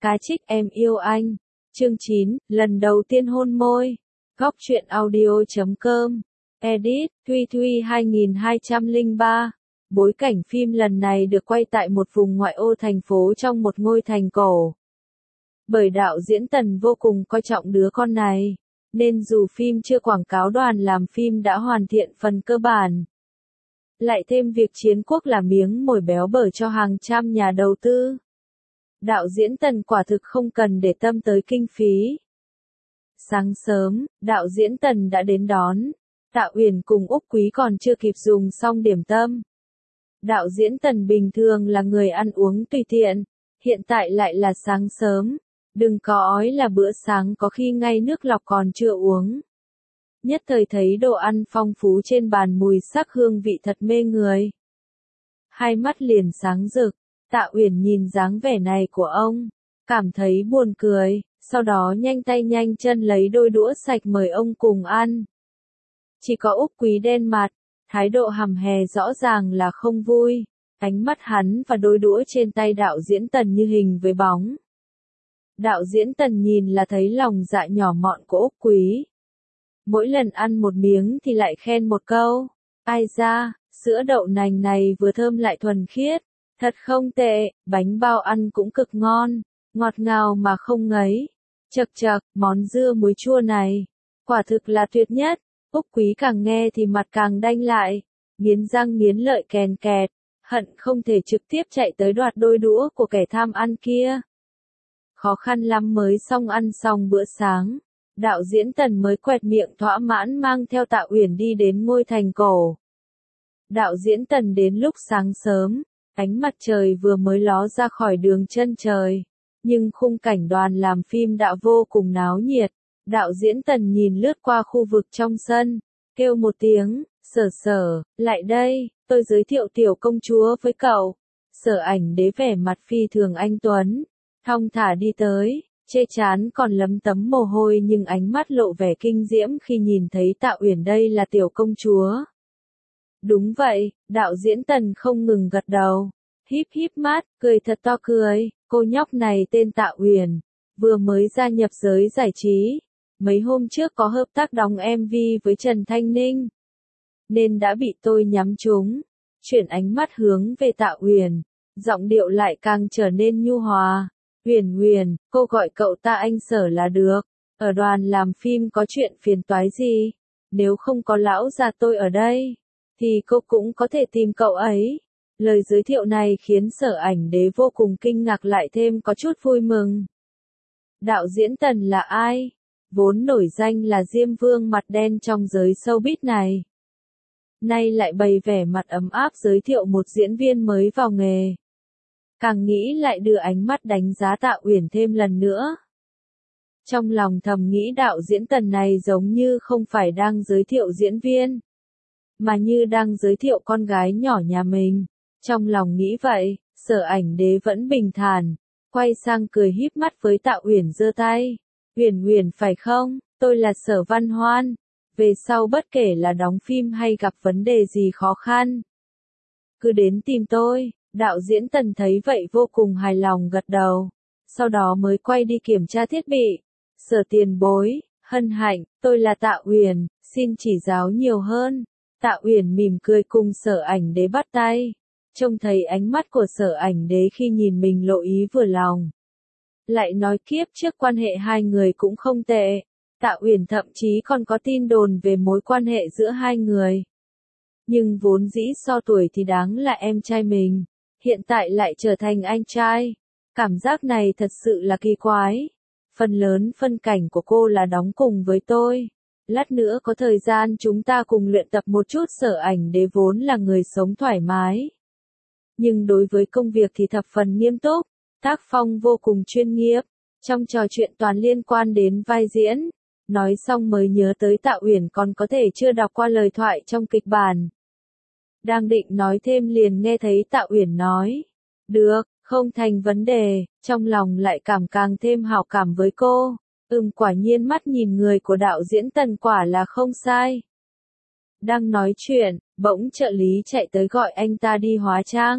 Cá trích em yêu anh. Chương 9, lần đầu tiên hôn môi. Góc truyện audio.com. Edit, Thuy Thuy 2203. Bối cảnh phim lần này được quay tại một vùng ngoại ô thành phố trong một ngôi thành cổ. Bởi đạo diễn Tần vô cùng coi trọng đứa con này, nên dù phim chưa quảng cáo đoàn làm phim đã hoàn thiện phần cơ bản. Lại thêm việc chiến quốc là miếng mồi béo bở cho hàng trăm nhà đầu tư. Đạo diễn Tần quả thực không cần để tâm tới kinh phí. Sáng sớm, đạo diễn Tần đã đến đón. Tạ Uyển cùng Úc Quý còn chưa kịp dùng xong điểm tâm. Đạo diễn Tần bình thường là người ăn uống tùy tiện, hiện tại lại là sáng sớm. Đừng có ói là bữa sáng có khi ngay nước lọc còn chưa uống. Nhất thời thấy đồ ăn phong phú trên bàn mùi sắc hương vị thật mê người. Hai mắt liền sáng rực, Tạ Uyển nhìn dáng vẻ này của ông, cảm thấy buồn cười, sau đó nhanh tay nhanh chân lấy đôi đũa sạch mời ông cùng ăn. Chỉ có Úc Quý đen mặt, thái độ hầm hè rõ ràng là không vui, ánh mắt hắn và đôi đũa trên tay đạo diễn Tần như hình với bóng. Đạo diễn Tần nhìn là thấy lòng dạ nhỏ mọn của Úc Quý. Mỗi lần ăn một miếng thì lại khen một câu. Ai da, sữa đậu nành này vừa thơm lại thuần khiết. Thật không tệ, bánh bao ăn cũng cực ngon. Ngọt ngào mà không ngấy. Chậc chậc, món dưa muối chua này. Quả thực là tuyệt nhất. Úc Quý càng nghe thì mặt càng đanh lại. Nghiến răng nghiến lợi kèn kẹt. Hận không thể trực tiếp chạy tới đoạt đôi đũa của kẻ tham ăn kia. Khó khăn lắm mới ăn xong bữa sáng. Đạo diễn Tần mới quẹt miệng thỏa mãn mang theo Tạ Uyển đi đến ngôi thành cổ. Đạo diễn Tần đến lúc sáng sớm, ánh mặt trời vừa mới ló ra khỏi đường chân trời. Nhưng khung cảnh đoàn làm phim đã vô cùng náo nhiệt. Đạo diễn Tần nhìn lướt qua khu vực trong sân, kêu một tiếng, Sở Sở, lại đây, tôi giới thiệu tiểu công chúa với cậu. Sở Ảnh Đế vẻ mặt phi thường anh tuấn, thong thả đi tới. Chê chán còn lấm tấm mồ hôi nhưng ánh mắt lộ vẻ kinh diễm khi nhìn thấy Tạ Uyển đây là tiểu công chúa. Đúng vậy, đạo diễn Tần không ngừng gật đầu, híp híp mắt, cười thật to cười, cô nhóc này tên Tạ Uyển, vừa mới gia nhập giới giải trí, mấy hôm trước có hợp tác đóng MV với Trần Thanh Ninh, nên đã bị tôi nhắm trúng. Chuyển ánh mắt hướng về Tạ Uyển, giọng điệu lại càng trở nên nhu hòa. Uyển Uyển, cô gọi cậu ta anh Sở là được. Ở đoàn làm phim có chuyện phiền toái gì? Nếu không có lão già tôi ở đây, thì cô cũng có thể tìm cậu ấy. Lời giới thiệu này khiến Sở Ảnh Đế vô cùng kinh ngạc lại thêm có chút vui mừng. Đạo diễn Tần là ai? Vốn nổi danh là Diêm Vương mặt đen trong giới showbiz này. Nay lại bày vẻ mặt ấm áp giới thiệu một diễn viên mới vào nghề. Càng nghĩ lại đưa ánh mắt đánh giá Tạ Uyển thêm lần nữa. Trong lòng thầm nghĩ đạo diễn Tần này giống như không phải đang giới thiệu diễn viên, mà như đang giới thiệu con gái nhỏ nhà mình. Trong lòng nghĩ vậy, Sở Ảnh Đế vẫn bình thản, quay sang cười híp mắt với Tạ Uyển giơ tay. Uyển Uyển phải không, tôi là Sở Văn Hoan. Về sau bất kể là đóng phim hay gặp vấn đề gì khó khăn, cứ đến tìm tôi. Đạo diễn Tần thấy vậy vô cùng hài lòng gật đầu, sau đó mới quay đi kiểm tra thiết bị. Sở tiền bối, hân hạnh, tôi là Tạ Uyển, xin chỉ giáo nhiều hơn. Tạ Uyển mỉm cười cùng Sở Ảnh Đế bắt tay. Trông thấy ánh mắt của Sở Ảnh Đế khi nhìn mình lộ ý vừa lòng. Lại nói kiếp trước quan hệ hai người cũng không tệ. Tạ Uyển thậm chí còn có tin đồn về mối quan hệ giữa hai người. Nhưng vốn dĩ so tuổi thì đáng là em trai mình. Hiện tại lại trở thành anh trai. Cảm giác này thật sự là kỳ quái. Phần lớn phân cảnh của cô là đóng cùng với tôi. Lát nữa có thời gian chúng ta cùng luyện tập một chút. Sở Ảnh Đế vốn là người sống thoải mái, nhưng đối với công việc thì thập phần nghiêm túc. Tác phong vô cùng chuyên nghiệp. Trong trò chuyện toàn liên quan đến vai diễn. Nói xong mới nhớ tới Tạ Uyển còn có thể chưa đọc qua lời thoại trong kịch bản. Đang định nói thêm liền nghe thấy Tạ Uyển nói. Được, không thành vấn đề, trong lòng lại càng thêm hảo cảm với cô. Quả nhiên mắt nhìn người của đạo diễn Tần quả là không sai. Đang nói chuyện, bỗng trợ lý chạy tới gọi anh ta đi hóa trang.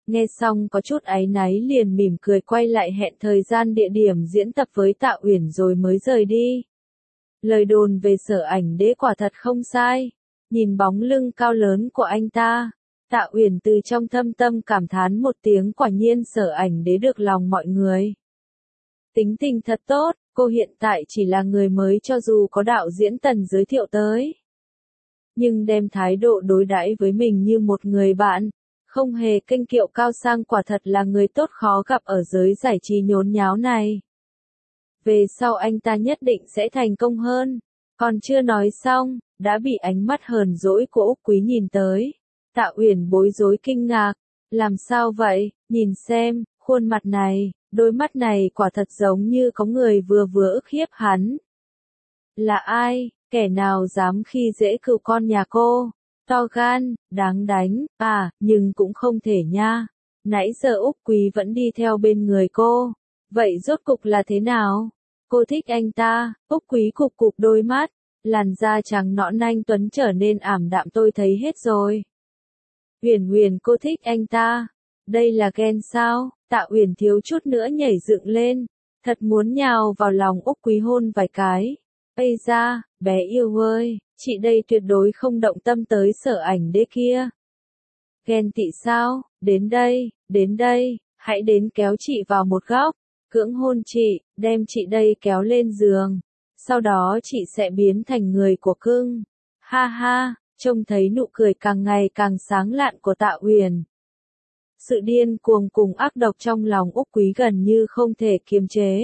Nghe xong có chút áy náy liền mỉm cười quay lại hẹn thời gian địa điểm diễn tập với Tạ Uyển rồi mới rời đi. Lời đồn về Sở Ảnh Đế quả thật không sai. Nhìn bóng lưng cao lớn của anh ta, Tạ Uyển từ trong thâm tâm cảm thán một tiếng, quả nhiên Sở Ảnh Đế được lòng mọi người. Tính tình thật tốt, cô hiện tại chỉ là người mới cho dù có đạo diễn Tần giới thiệu tới. Nhưng đem thái độ đối đãi với mình như một người bạn, không hề kênh kiệu cao sang, quả thật là người tốt khó gặp ở giới giải trí nhốn nháo này. Về sau anh ta nhất định sẽ thành công hơn. Còn chưa nói xong, đã bị ánh mắt hờn dỗi của Úc Quý nhìn tới. Tạ Uyển bối rối kinh ngạc. Làm sao vậy, nhìn xem, khuôn mặt này, đôi mắt này quả thật giống như có người vừa ức hiếp hắn. Là ai, kẻ nào dám khi dễ cựu con nhà cô? To gan, đáng đánh, nhưng cũng không thể nha. Nãy giờ Úc Quý vẫn đi theo bên người cô. Vậy rốt cục là thế nào? Cô thích anh ta, Úc Quý cụp cụp đôi mắt. Làn da trắng nõn anh tuấn trở nên ảm đạm, tôi thấy hết rồi. Uyển Uyển, cô thích anh ta. Đây là ghen sao? Tạ Uyển thiếu chút nữa nhảy dựng lên. Thật muốn nhào vào lòng Úc Quý hôn vài cái. Ây da, bé yêu ơi, chị đây tuyệt đối không động tâm tới Sở Ảnh Đế kia. Ghen tị sao? Đến đây, hãy đến kéo chị vào một góc, cưỡng hôn chị, đem chị đây kéo lên giường. Sau đó chị sẽ biến thành người của cưng. Ha ha, trông thấy nụ cười càng ngày càng sáng lạn của Tạ Uyển. Sự điên cuồng cùng ác độc trong lòng Úc Quý gần như không thể kiềm chế.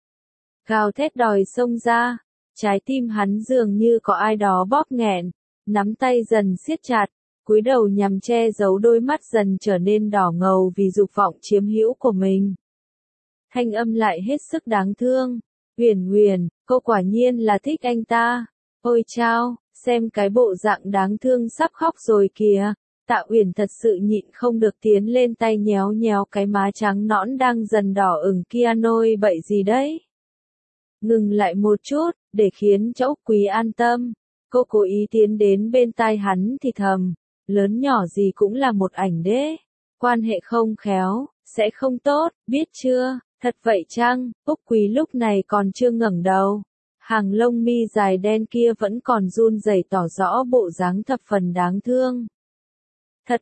Gào thét đòi xông ra. Trái tim hắn dường như có ai đó bóp nghẹn, nắm tay dần siết chặt, cúi đầu nhằm che giấu đôi mắt dần trở nên đỏ ngầu vì dục vọng chiếm hữu của mình. Thanh âm lại hết sức đáng thương. Uyển Uyển, cô quả nhiên là thích anh ta. Ôi chao, xem cái bộ dạng đáng thương sắp khóc rồi kìa. Tạ Uyển thật sự nhịn không được tiến lên tay nhéo nhéo cái má trắng nõn đang dần đỏ ửng kia, nôi bậy gì đấy. Ngừng lại một chút, để khiến cho Úc Quý an tâm. Cô cố ý tiến đến bên tai hắn thì thầm, lớn nhỏ gì cũng là một ảnh đế. Quan hệ không khéo, sẽ không tốt, biết chưa? Thật vậy chăng? Úc Quý lúc này còn chưa ngẩng đầu. Hàng lông mi dài đen kia vẫn còn run rẩy, tỏ rõ bộ dáng thập phần đáng thương. Thật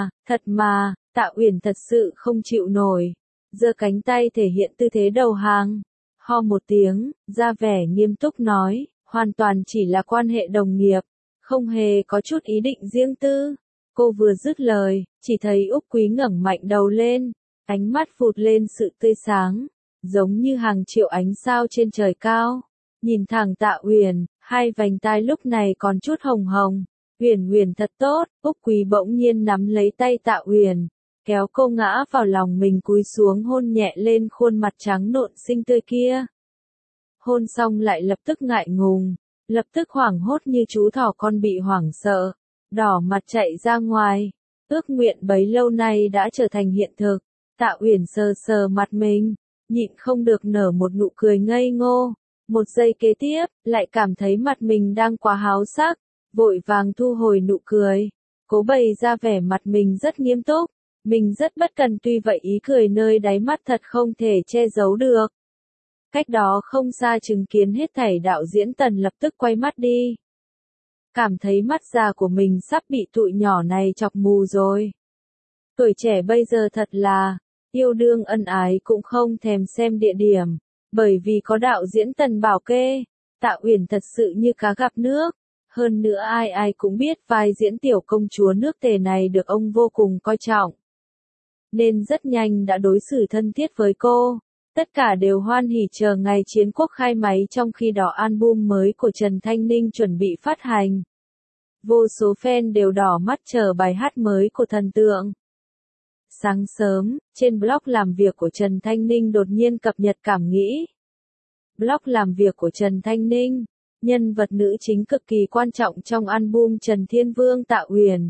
mà, Tạ Uyển thật sự không chịu nổi. Giơ cánh tay thể hiện tư thế đầu hàng. Ho một tiếng, ra vẻ nghiêm túc nói, hoàn toàn chỉ là quan hệ đồng nghiệp, không hề có chút ý định riêng tư. Cô vừa dứt lời, chỉ thấy Úc Quý ngẩng mạnh đầu lên, ánh mắt phụt lên sự tươi sáng, giống như hàng triệu ánh sao trên trời cao. Nhìn thẳng Tạ Uyển, hai vành tai lúc này còn chút hồng hồng. Uyển Uyển thật tốt. Úc Quý bỗng nhiên nắm lấy tay Tạ Uyển, kéo cô ngã vào lòng mình, cúi xuống hôn nhẹ lên khuôn mặt trắng nộn xinh tươi kia. Hôn xong lại lập tức ngại ngùng, lập tức hoảng hốt như chú thỏ con bị hoảng sợ, đỏ mặt chạy ra ngoài. Ước nguyện bấy lâu nay đã trở thành hiện thực. Tạ Uyển sờ sờ mặt mình, nhịn không được nở một nụ cười ngây ngô. Một giây kế tiếp, lại cảm thấy mặt mình đang quá háo sắc, vội vàng thu hồi nụ cười, cố bày ra vẻ mặt mình rất nghiêm túc. Mình rất bất cần, tuy vậy ý cười nơi đáy mắt thật không thể che giấu được. Cách đó không xa chứng kiến hết thảy, đạo diễn Tần lập tức quay mắt đi. Cảm thấy mắt già của mình sắp bị tụi nhỏ này chọc mù rồi. Tuổi trẻ bây giờ thật là, yêu đương ân ái cũng không thèm xem địa điểm, bởi vì có đạo diễn Tần bảo kê. Tạ Uyển thật sự như cá gặp nước. Hơn nữa ai ai cũng biết vai diễn tiểu công chúa nước Tề này được ông vô cùng coi trọng, nên rất nhanh đã đối xử thân thiết với cô. Tất cả đều hoan hỉ chờ ngày Chiến Quốc khai máy, trong khi đó album mới của Trần Thanh Ninh chuẩn bị phát hành. Vô số fan đều đỏ mắt chờ bài hát mới của thần tượng. Sáng sớm, trên blog làm việc của Trần Thanh Ninh đột nhiên cập nhật cảm nghĩ. Blog làm việc của Trần Thanh Ninh, nhân vật nữ chính cực kỳ quan trọng trong album Trần Thiên Vương Tạ Uyển.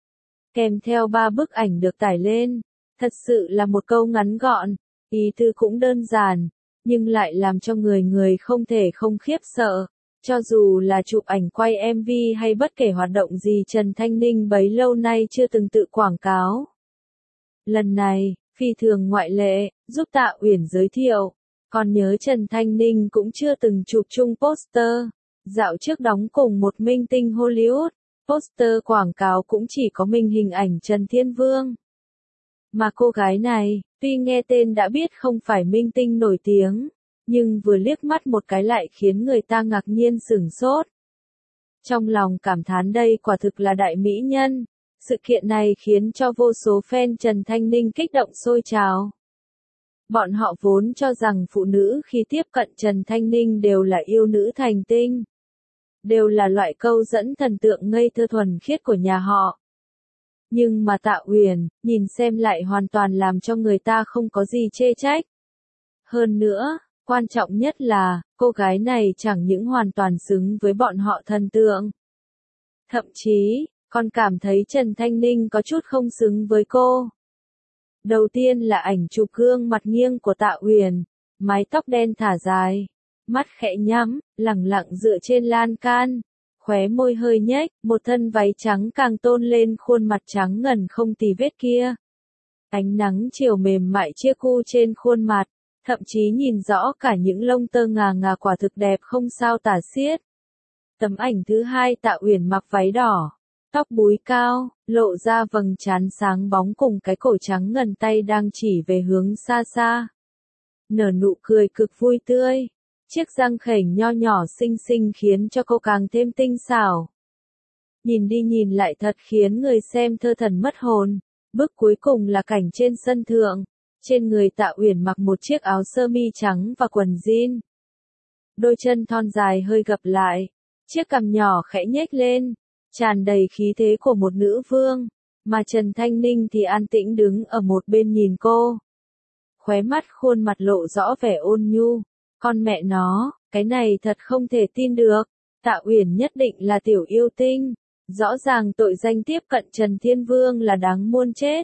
Kèm theo 3 bức ảnh được tải lên. Thật sự là một câu ngắn gọn, ý tứ cũng đơn giản, nhưng lại làm cho người người không thể không khiếp sợ. Cho dù là chụp ảnh quay MV hay bất kể hoạt động gì, Trần Thanh Ninh bấy lâu nay chưa từng tự quảng cáo. Lần này, phi thường ngoại lệ, giúp Tạ Uyển giới thiệu. Còn nhớ Trần Thanh Ninh cũng chưa từng chụp chung poster. Dạo trước đóng cùng một minh tinh Hollywood, poster quảng cáo cũng chỉ có mình hình ảnh Trần Thiên Vương. Mà cô gái này, tuy nghe tên đã biết không phải minh tinh nổi tiếng, nhưng vừa liếc mắt một cái lại khiến người ta ngạc nhiên sửng sốt. Trong lòng cảm thán đây quả thực là đại mỹ nhân. Sự kiện này khiến cho vô số fan Trần Thanh Ninh kích động sôi trào. Bọn họ vốn cho rằng phụ nữ khi tiếp cận Trần Thanh Ninh đều là yêu nữ thành tinh. Đều là loại câu dẫn thần tượng ngây thơ thuần khiết của nhà họ. Nhưng mà Tạ Uyển, nhìn xem lại hoàn toàn làm cho người ta không có gì chê trách. Hơn nữa, quan trọng nhất là, cô gái này chẳng những hoàn toàn xứng với bọn họ thần tượng. Thậm chí, còn cảm thấy Trần Thanh Ninh có chút không xứng với cô. Đầu tiên là ảnh chụp gương mặt nghiêng của Tạ Uyển, mái tóc đen thả dài, mắt khẽ nhắm, lẳng lặng dựa trên lan can, khóe môi hơi nhếch, một thân váy trắng càng tôn lên khuôn mặt trắng ngần không tì vết kia. Ánh nắng chiều mềm mại chia cu trên khuôn mặt, thậm chí nhìn rõ cả những lông tơ ngà ngà quả thực đẹp không sao tả xiết. Tấm ảnh thứ hai Tạ Uyển mặc váy đỏ, tóc búi cao, lộ ra vầng trán sáng bóng cùng cái cổ trắng ngần tay đang chỉ về hướng xa xa. Nở nụ cười cực vui tươi, chiếc răng khểnh nho nhỏ xinh xinh khiến cho cô càng thêm tinh xảo. Nhìn đi nhìn lại thật khiến người xem thơ thần mất hồn. Bước cuối cùng là cảnh trên sân thượng, trên người Tạ Uyển mặc một chiếc áo sơ mi trắng và quần jean. Đôi chân thon dài hơi gập lại, chiếc cằm nhỏ khẽ nhếch lên, tràn đầy khí thế của một nữ vương, mà Trần Thanh Ninh thì an tĩnh đứng ở một bên nhìn cô. Khóe mắt khuôn mặt lộ rõ vẻ ôn nhu, con mẹ nó, cái này thật không thể tin được, Tạ Uyển nhất định là tiểu yêu tinh, rõ ràng tội danh tiếp cận Trần Thiên Vương là đáng muôn chết.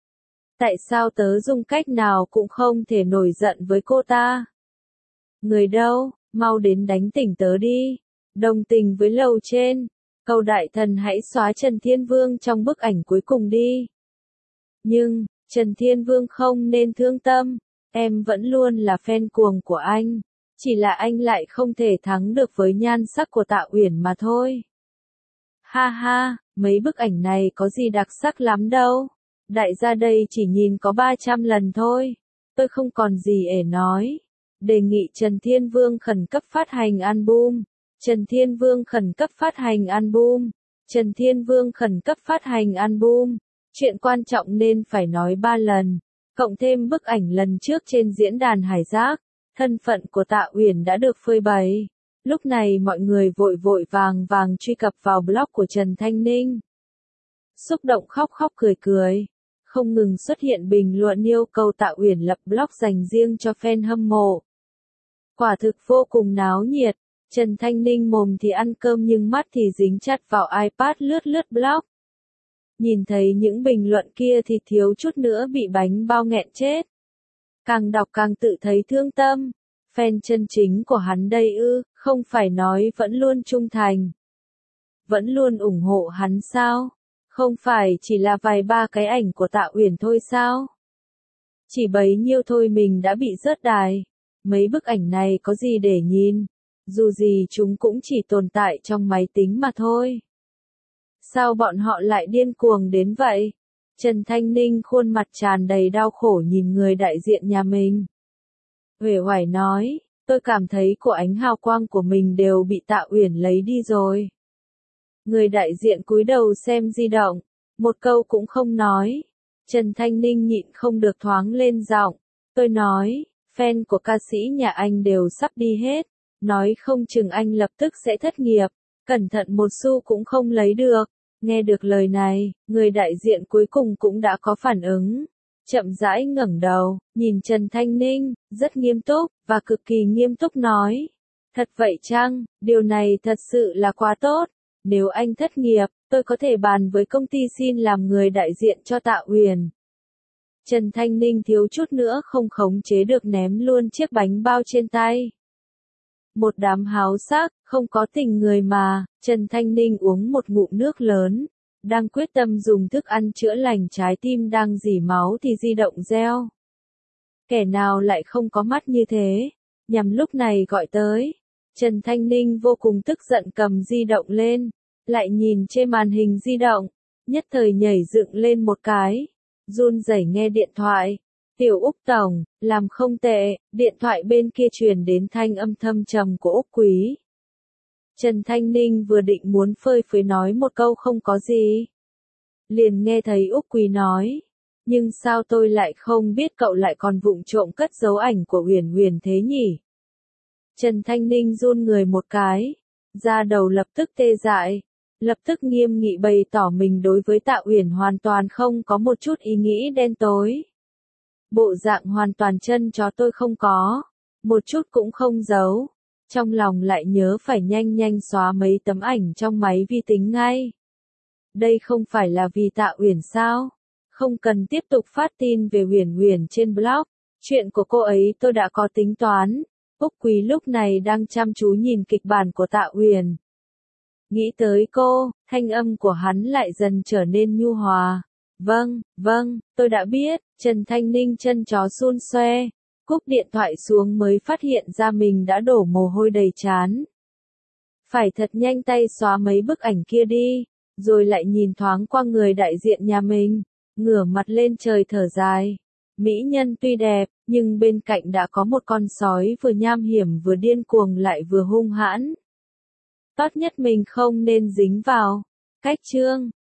Tại sao tớ dùng cách nào cũng không thể nổi giận với cô ta? Người đâu, mau đến đánh tỉnh tớ đi, đồng tình với lầu trên. Cầu đại thần hãy xóa Trần Thiên Vương trong bức ảnh cuối cùng đi. Nhưng, Trần Thiên Vương không nên thương tâm, em vẫn luôn là fan cuồng của anh, chỉ là anh lại không thể thắng được với nhan sắc của Tạ Uyển mà thôi. Ha ha, mấy bức ảnh này có gì đặc sắc lắm đâu, đại gia đây chỉ nhìn có 300 lần thôi, tôi không còn gì để nói. Đề nghị Trần Thiên Vương khẩn cấp phát hành album. Trần Thiên Vương khẩn cấp phát hành album. Trần Thiên Vương khẩn cấp phát hành album. Chuyện quan trọng nên phải nói 3 lần. Cộng thêm bức ảnh lần trước trên diễn đàn Hải Giác, thân phận của Tạ Uyển đã được phơi bày. Lúc này mọi người vội vội vàng vàng truy cập vào blog của Trần Thanh Ninh. Xúc động khóc khóc cười cười. Không ngừng xuất hiện bình luận yêu cầu Tạ Uyển lập blog dành riêng cho fan hâm mộ. Quả thực vô cùng náo nhiệt. Trần Thanh Ninh mồm thì ăn cơm nhưng mắt thì dính chặt vào iPad lướt lướt blog. Nhìn thấy những bình luận kia thì thiếu chút nữa bị bánh bao nghẹn chết. Càng đọc càng tự thấy thương tâm. Fan chân chính của hắn đây ư, không phải nói vẫn luôn trung thành. Vẫn luôn ủng hộ hắn sao? Không phải chỉ là vài ba cái ảnh của Tạ Uyển thôi sao? Chỉ bấy nhiêu thôi mình đã bị rớt đài. Mấy bức ảnh này có gì để nhìn? Dù gì chúng cũng chỉ tồn tại trong máy tính mà thôi. Sao bọn họ lại điên cuồng đến vậy? Trần Thanh Ninh khuôn mặt tràn đầy đau khổ nhìn người đại diện nhà mình. Uể oải nói, tôi cảm thấy của ánh hào quang của mình đều bị Tạ Uyển lấy đi rồi. Người đại diện cúi đầu xem di động, một câu cũng không nói. Trần Thanh Ninh nhịn không được thoáng lên giọng. Tôi nói, fan của ca sĩ nhà anh đều sắp đi hết. Nói không chừng anh lập tức sẽ thất nghiệp. Cẩn thận một xu cũng không lấy được. Nghe được lời này, người đại diện cuối cùng cũng đã có phản ứng. Chậm rãi ngẩng đầu, nhìn Trần Thanh Ninh, rất nghiêm túc, và cực kỳ nghiêm túc nói. Thật vậy chăng, điều này thật sự là quá tốt. Nếu anh thất nghiệp, tôi có thể bàn với công ty xin làm người đại diện cho Tạ Uyển. Trần Thanh Ninh thiếu chút nữa không khống chế được ném luôn chiếc bánh bao trên tay. Một đám háo sắc, không có tình người mà, Trần Thanh Ninh uống một ngụm nước lớn, đang quyết tâm dùng thức ăn chữa lành trái tim đang rỉ máu thì di động reo. Kẻ nào lại không có mắt như thế, nhằm lúc này gọi tới. Trần Thanh Ninh vô cùng tức giận cầm di động lên, lại nhìn trên màn hình di động, nhất thời nhảy dựng lên một cái, run rẩy nghe điện thoại. Tiểu Úc Tổng, làm không tệ, điện thoại bên kia truyền đến thanh âm thâm trầm của Úc Quý. Trần Thanh Ninh vừa định muốn phơi phới nói một câu không có gì. Liền nghe thấy Úc Quý nói, nhưng sao tôi lại không biết cậu lại còn vụng trộm cất dấu ảnh của Huyền Huyền thế nhỉ? Trần Thanh Ninh run người một cái, da đầu lập tức tê dại, lập tức nghiêm nghị bày tỏ mình đối với Tạ Uyển hoàn toàn không có một chút ý nghĩ đen tối. Bộ dạng hoàn toàn chân chó tôi không có, một chút cũng không giấu, trong lòng lại nhớ phải nhanh nhanh xóa mấy tấm ảnh trong máy vi tính ngay. Đây không phải là vì Tạ Uyển sao? Không cần tiếp tục phát tin về Huyền Huyền trên blog, chuyện của cô ấy tôi đã có tính toán. Úc Quý lúc này đang chăm chú nhìn kịch bản của Tạ Uyển. Nghĩ tới cô, thanh âm của hắn lại dần trở nên nhu hòa. Vâng, tôi đã biết. Trần Thanh Ninh chân chó xun xoe, cúp điện thoại xuống mới phát hiện ra mình đã đổ mồ hôi đầy trán. Phải thật nhanh tay xóa mấy bức ảnh kia đi, rồi lại nhìn thoáng qua người đại diện nhà mình, ngửa mặt lên trời thở dài. Mỹ nhân tuy đẹp, nhưng bên cạnh đã có một con sói vừa nham hiểm vừa điên cuồng lại vừa hung hãn. Tốt nhất mình không nên dính vào. Cách chương